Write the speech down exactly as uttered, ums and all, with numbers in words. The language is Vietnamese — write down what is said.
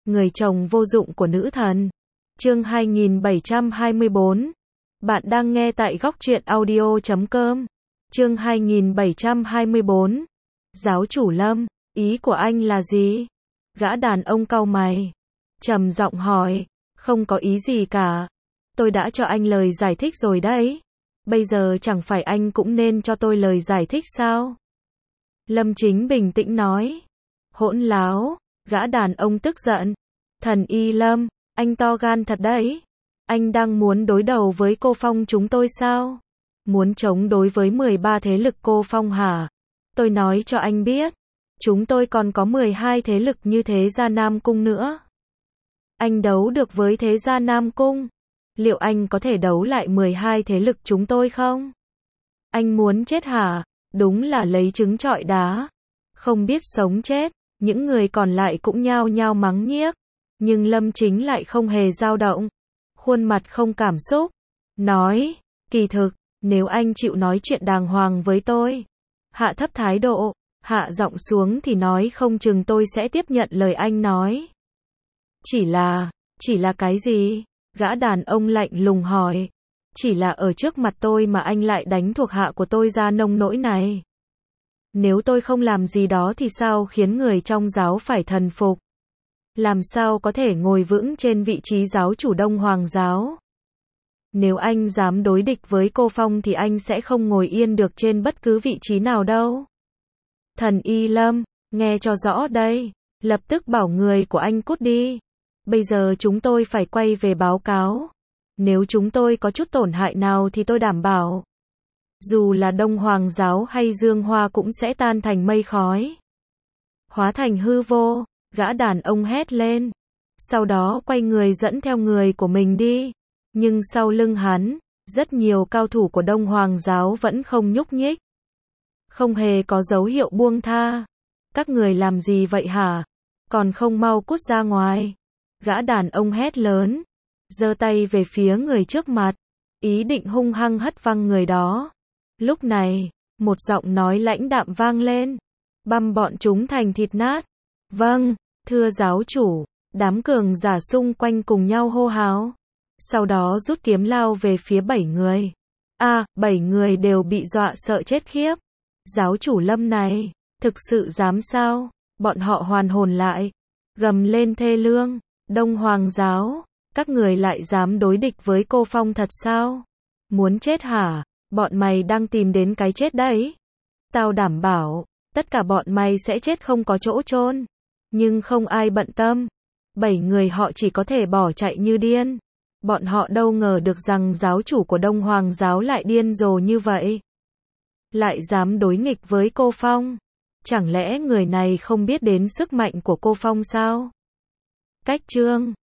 người chồng vô dụng của nữ thần. Chương hai nghìn bảy trăm hai mươi bốn. Bạn đang nghe tại góc truyện audio chấm com. Chương hai nghìn bảy trăm hai mươi bốn. Giáo chủ Lâm, ý của anh là gì? Gã đàn ông cau mày, trầm giọng hỏi. Không có ý gì cả. Tôi đã cho anh lời giải thích rồi đấy. Bây giờ chẳng phải anh cũng nên cho tôi lời giải thích sao? Lâm Chính bình tĩnh nói. Hỗn láo, gã đàn ông tức giận. Thần Y Lâm, anh to gan thật đấy. Anh đang muốn đối đầu với cô Phong chúng tôi sao? Muốn chống đối với mười ba thế lực cô Phong hả? Tôi nói cho anh biết, chúng tôi còn có mười hai thế lực như Thế Gia Nam Cung nữa. Anh đấu được với Thế Gia Nam Cung? Liệu anh có thể đấu lại mười hai thế lực chúng tôi không? Anh muốn chết hả? Đúng là lấy trứng trọi đá. Không biết sống chết, những người còn lại cũng nhao nhao mắng nhiếc. Nhưng Lâm Chính lại không hề dao động. Khuôn mặt không cảm xúc. Nói, kỳ thực, nếu anh chịu nói chuyện đàng hoàng với tôi, hạ thấp thái độ, hạ giọng xuống thì nói không chừng tôi sẽ tiếp nhận lời anh nói. Chỉ là, chỉ là cái gì? Gã đàn ông lạnh lùng hỏi. Chỉ là ở trước mặt tôi mà anh lại đánh thuộc hạ của tôi ra nông nỗi này. Nếu tôi không làm gì đó thì sao khiến người trong giáo phải thần phục? Làm sao có thể ngồi vững trên vị trí giáo chủ Đông Hoàng giáo? Nếu anh dám đối địch với cô Phong thì anh sẽ không ngồi yên được trên bất cứ vị trí nào đâu. Thần Y Lâm, nghe cho rõ đây, lập tức bảo người của anh cút đi. Bây giờ chúng tôi phải quay về báo cáo. Nếu chúng tôi có chút tổn hại nào thì tôi đảm bảo, dù là Đông Hoàng giáo hay Dương Hoa cũng sẽ tan thành mây khói. Hóa thành hư vô, gã đàn ông hét lên. Sau đó quay người dẫn theo người của mình đi. Nhưng sau lưng hắn, rất nhiều cao thủ của Đông Hoàng giáo vẫn không nhúc nhích. Không hề có dấu hiệu buông tha. Các người làm gì vậy hả? Còn không mau cút ra ngoài. Gã đàn ông hét lớn, giơ tay về phía người trước mặt, ý định hung hăng hất văng người đó. Lúc này, một giọng nói lãnh đạm vang lên. Băm bọn chúng thành thịt nát. Vâng, thưa giáo chủ. Đám cường giả xung quanh cùng nhau hô hào. Sau đó rút kiếm lao về phía bảy người. À, bảy người đều bị dọa sợ chết khiếp. Giáo chủ Lâm này, thực sự dám sao? Bọn họ hoàn hồn lại, gầm lên thê lương. Đông Hoàng giáo, các người lại dám đối địch với cô Phong thật sao? Muốn chết hả? Bọn mày đang tìm đến cái chết đấy. Tao đảm bảo, tất cả bọn mày sẽ chết không có chỗ chôn. Nhưng không ai bận tâm. Bảy người họ chỉ có thể bỏ chạy như điên. Bọn họ đâu ngờ được rằng giáo chủ của Đông Hoàng giáo lại điên rồ như vậy. Lại dám đối nghịch với cô Phong. Chẳng lẽ người này không biết đến sức mạnh của cô Phong sao? Cách chương